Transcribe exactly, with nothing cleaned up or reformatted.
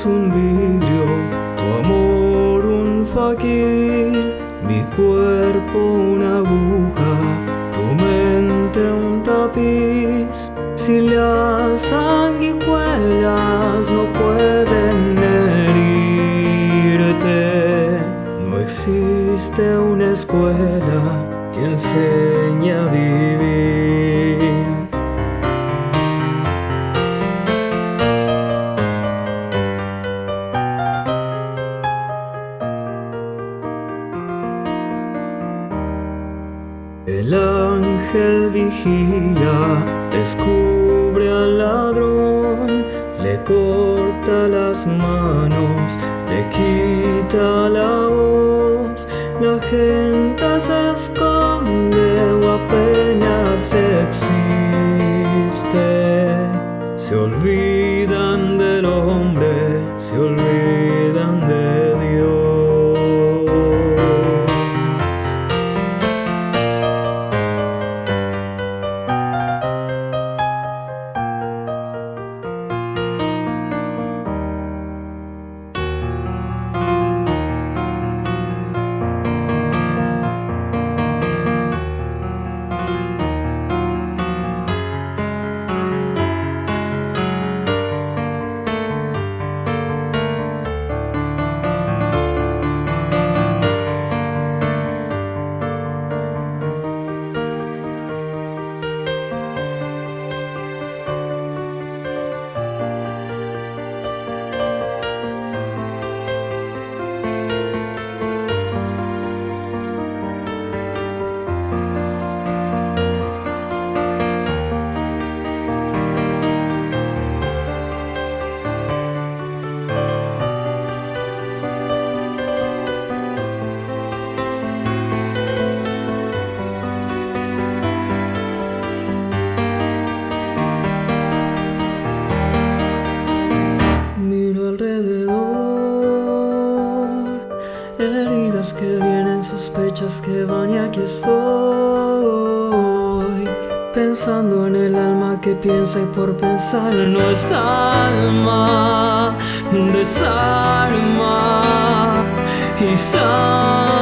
es un vidrio, tu amor un faquir, mi cuerpo una aguja, tu mente un tapiz. Si las sanguijuelas no pueden herirte, no existe una escuela que enseñe a vivir. El ángel vigía, descubre al ladrón, le corta las manos, le quita la voz. La gente se esconde o apenas existe. Se olvidan del hombre, se olvidan de Dios. Heridas que vienen, sospechas que van, y aquí estoy pensando en el alma que piensa, y por pensar no es alma, desarma y sana.